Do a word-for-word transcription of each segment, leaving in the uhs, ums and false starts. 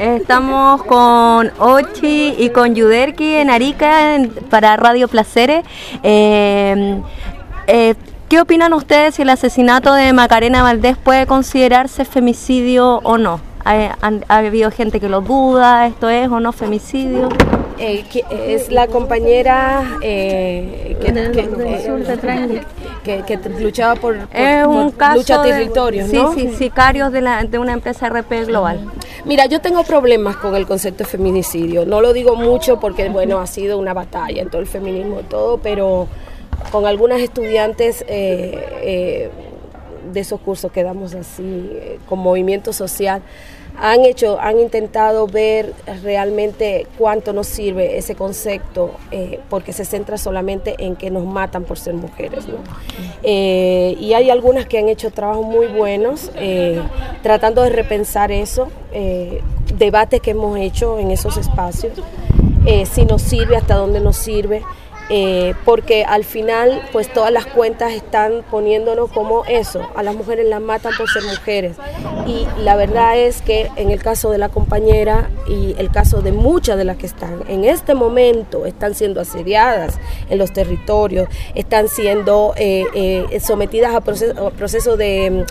Estamos con Ochi y con Yuderki en Arica en, para Radio Placeres. Eh, eh, ¿Qué opinan ustedes si el asesinato de Macarena Valdés puede considerarse femicidio o no? Ha, han, ha habido gente que lo duda, ¿esto es o no femicidio? Eh, que es la compañera eh, que, que, que, que, que luchaba por, por, es un por caso lucha de territorios, sí, ¿no? Sí, sicarios de, la, de una empresa R P Global. Mira, yo tengo problemas con el concepto de feminicidio. No lo digo mucho porque, bueno, ha sido una batalla en todo el feminismo y todo, pero con algunas estudiantes eh, eh, de esos cursos que damos así, eh, con movimiento social, han hecho, han intentado ver realmente cuánto nos sirve ese concepto, eh, porque se centra solamente en que nos matan por ser mujeres, ¿no? Eh, y hay algunas que han hecho trabajos muy buenos, eh, tratando de repensar eso, eh, debates que hemos hecho en esos espacios, eh, si nos sirve, hasta dónde nos sirve. Eh, porque al final pues todas las cuentas están poniéndonos como eso, a las mujeres las matan por ser mujeres, y la verdad es que en el caso de la compañera y el caso de muchas de las que están en este momento están siendo asediadas en los territorios, están siendo eh, eh, sometidas a procesos a proceso de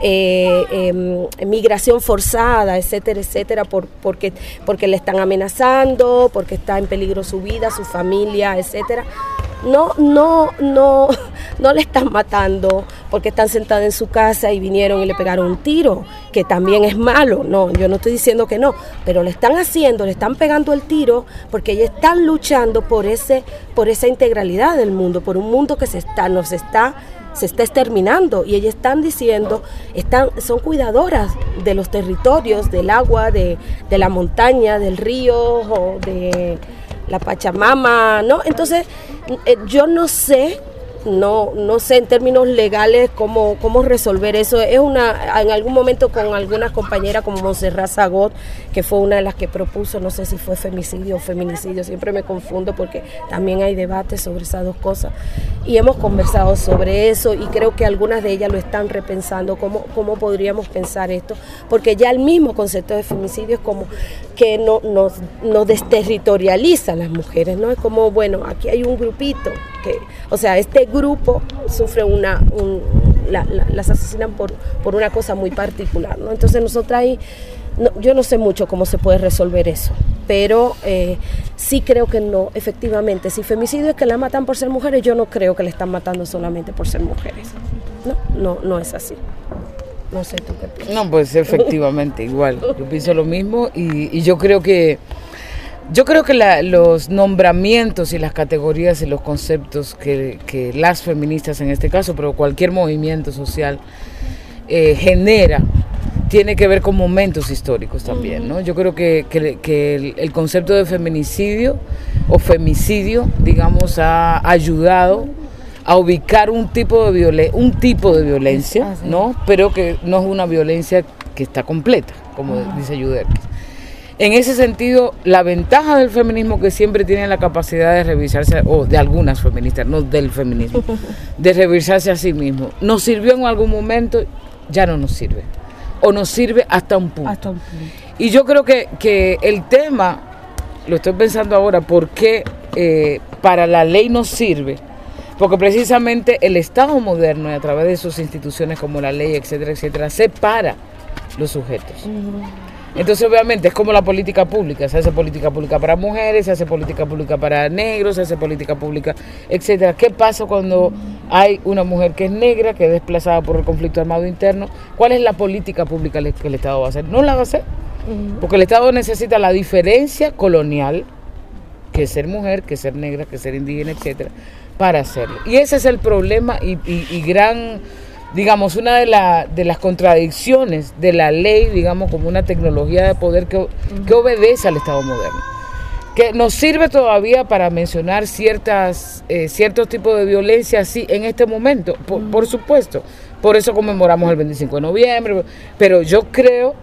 eh, eh, migración forzada, etcétera, etcétera, por, porque, porque le están amenazando, porque está en peligro su vida, su familia, etcétera. No, no, no, no le están matando porque están sentadas en su casa y vinieron y le pegaron un tiro, que también es malo. No, yo no estoy diciendo que no, pero le están haciendo, le están pegando el tiro porque ellas están luchando por ese, por esa integralidad del mundo, por un mundo que se está, nos está, se está exterminando, y ellas están diciendo, están, son cuidadoras de los territorios, del agua, de, de la montaña, del río, o de la Pachamama, ¿no? Entonces, eh, yo no sé, no, no sé en términos legales cómo, cómo resolver eso. Es una, en algún momento con algunas compañeras como Montserrat Zagot, que fue una de las que propuso, no sé si fue femicidio o feminicidio, siempre me confundo porque también hay debates sobre esas dos cosas, y hemos conversado sobre eso, y creo que algunas de ellas lo están repensando, cómo, cómo podríamos pensar esto, porque ya el mismo concepto de femicidio es como que no, nos, nos desterritorializa a las mujeres, ¿no? Es como, bueno, aquí hay un grupito, que, o sea, este grupo sufre una, un, la, la, las asesinan por, por una cosa muy particular, ¿no? Entonces nosotras ahí, no, yo no sé mucho cómo se puede resolver eso, pero eh, sí creo que no, efectivamente, si femicidio es que la matan por ser mujeres, yo no creo que le están matando solamente por ser mujeres, no, no, no es así. No sé, ¿tú qué piensas? No, pues efectivamente, igual, yo pienso lo mismo, y, y yo creo que Yo creo que la, los nombramientos y las categorías y los conceptos que, que las feministas en este caso, pero cualquier movimiento social eh, genera, tiene que ver con momentos históricos también, ¿no? Yo creo que, que, que el, el concepto de feminicidio o femicidio, digamos, ha ayudado a ubicar un tipo de violen- un tipo de violencia, ¿no? Pero que no es una violencia que está completa, como dice Yuderki. En ese sentido, la ventaja del feminismo, que siempre tiene la capacidad de revisarse, o de algunas feministas, no del feminismo, de revisarse a sí mismo, nos sirvió en algún momento, ya no nos sirve, o nos sirve hasta un punto. Hasta un punto. Y yo creo que, que el tema, lo estoy pensando ahora, ¿por qué eh, para la ley nos sirve? Porque precisamente el Estado moderno, y a través de sus instituciones como la ley, etcétera, etcétera, separa los sujetos. Uh-huh. Entonces, obviamente, es como la política pública. Se hace política pública para mujeres, se hace política pública para negros, se hace política pública, etcétera. ¿Qué pasa cuando hay una mujer que es negra, que es desplazada por el conflicto armado interno? ¿Cuál es la política pública que el Estado va a hacer? No la va a hacer. Porque el Estado necesita la diferencia colonial, que es ser mujer, que es ser negra, que es ser indígena, etcétera, para hacerlo. Y ese es el problema y, y, y gran... digamos, una de, la, de las contradicciones de la ley, digamos, como una tecnología de poder que, que obedece al Estado moderno, que nos sirve todavía para mencionar ciertas eh, ciertos tipos de violencia así en este momento, por, por supuesto, por eso conmemoramos el veinticinco de noviembre, pero yo creo,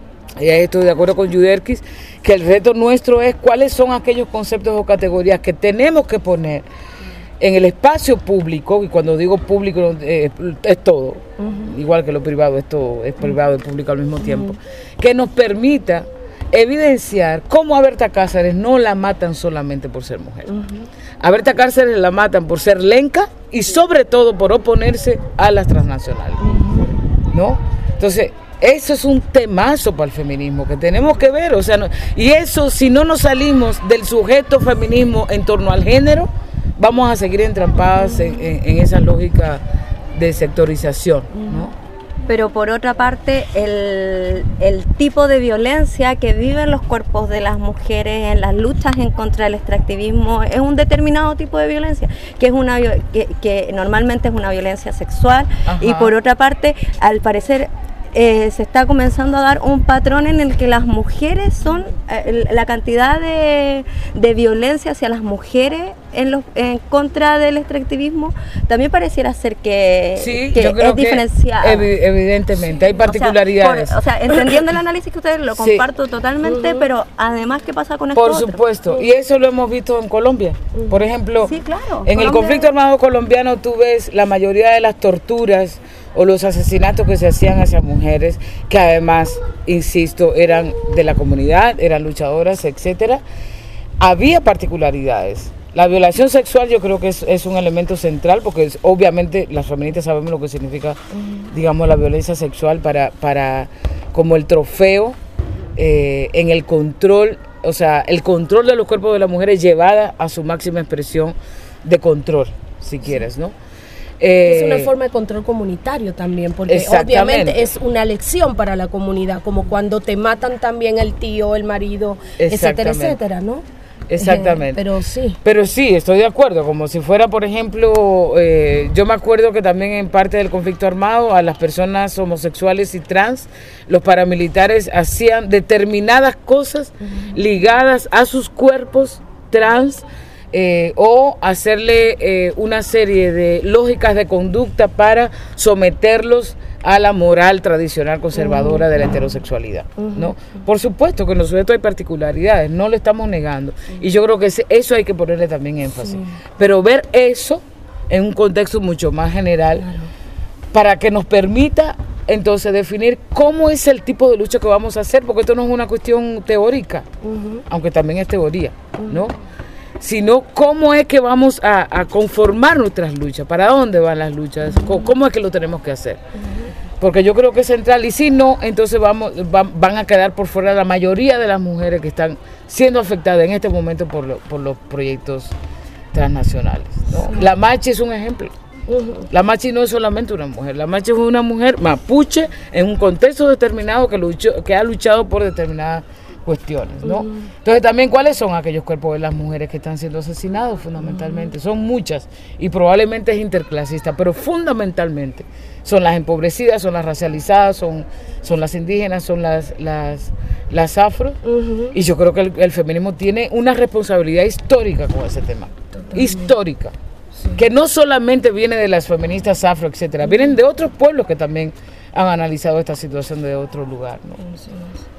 y estoy de acuerdo con Yuderkis, que el reto nuestro es cuáles son aquellos conceptos o categorías que tenemos que poner en el espacio público, y cuando digo público eh, es todo, uh-huh. igual que lo privado, esto es privado y público al mismo tiempo, uh-huh. que nos permita evidenciar cómo a Berta Cáceres no la matan solamente por ser mujer. Uh-huh. A Berta Cáceres la matan por ser lenca y sobre todo por oponerse a las transnacionales, uh-huh. ¿no? Entonces, eso es un temazo para el feminismo que tenemos que ver, o sea, no, y eso, si no nos salimos del sujeto feminismo en torno al género, vamos a seguir entrampadas en, en, en esa lógica de sectorización, ¿no? Pero por otra parte, el, el tipo de violencia que viven los cuerpos de las mujeres en las luchas en contra del extractivismo es un determinado tipo de violencia, que es una que, que normalmente es una violencia sexual. Ajá. Y por otra parte, al parecer Eh, se está comenzando a dar un patrón en el que las mujeres son, eh, la cantidad de, de violencia hacia las mujeres en, los, en contra del extractivismo también pareciera ser que, sí, que yo creo es diferenciada. Evi evidentemente, hay particularidades. O sea, por, o sea, entendiendo el análisis que ustedes lo comparto sí. totalmente, uh-huh. pero además, ¿qué pasa con esto? Por supuesto, otro? Y eso lo hemos visto en Colombia. Uh-huh. Por ejemplo, sí, claro, en Colombia... el conflicto armado colombiano tú ves la mayoría de las torturas o los asesinatos que se hacían hacia mujeres, que además, insisto, eran de la comunidad, eran luchadoras, etcétera. Había particularidades. La violación sexual yo creo que es, es un elemento central, porque es, obviamente las feministas sabemos lo que significa, uh-huh. digamos, la violencia sexual para, para como el trofeo eh, en el control, o sea, el control de los cuerpos de las mujeres llevada a su máxima expresión de control, si quieres, ¿no? Eh, es una forma de control comunitario también, porque obviamente es una lección para la comunidad, como cuando te matan también el tío, el marido, etcétera, etcétera, ¿no? Exactamente. Eh, pero sí. Pero sí, estoy de acuerdo, como si fuera, por ejemplo, eh, yo me acuerdo que también en parte del conflicto armado a las personas homosexuales y trans, los paramilitares hacían determinadas cosas uh-huh. ligadas a sus cuerpos trans, Eh, o hacerle eh, una serie de lógicas de conducta para someterlos a la moral tradicional conservadora uh-huh. de la heterosexualidad, uh-huh. ¿no? Por supuesto que en los sujetos hay particularidades, no lo estamos negando, uh-huh. y yo creo que ese, eso hay que ponerle también énfasis, sí. pero ver eso en un contexto mucho más general, claro. para que nos permita entonces definir cómo es el tipo de lucha que vamos a hacer, porque esto no es una cuestión teórica, uh-huh. aunque también es teoría, uh-huh. ¿no? Sino cómo es que vamos a, a conformar nuestras luchas, para dónde van las luchas, uh-huh. cómo es que lo tenemos que hacer. Uh-huh. Porque yo creo que es central, y si no, entonces vamos va, van a quedar por fuera la mayoría de las mujeres que están siendo afectadas en este momento por, lo, por los proyectos transnacionales, ¿no? Sí. La Machi es un ejemplo. Uh-huh. La Machi no es solamente una mujer, la Machi es una mujer mapuche en un contexto determinado que, luchó, que ha luchado por determinadas cuestiones, ¿no? Uh-huh. Entonces también, ¿cuáles son aquellos cuerpos de las mujeres que están siendo asesinados fundamentalmente? Uh-huh. Son muchas y probablemente es interclasista, pero fundamentalmente son las empobrecidas, son las racializadas, son, son las indígenas, son las, las, las afro, uh-huh. y yo creo que el, el feminismo tiene una responsabilidad histórica con ese tema. Totalmente. Histórica, sí. Que no solamente viene de las feministas afro, etcétera, uh-huh. vienen de otros pueblos que también han analizado esta situación de otro lugar, ¿no? Sí, sí.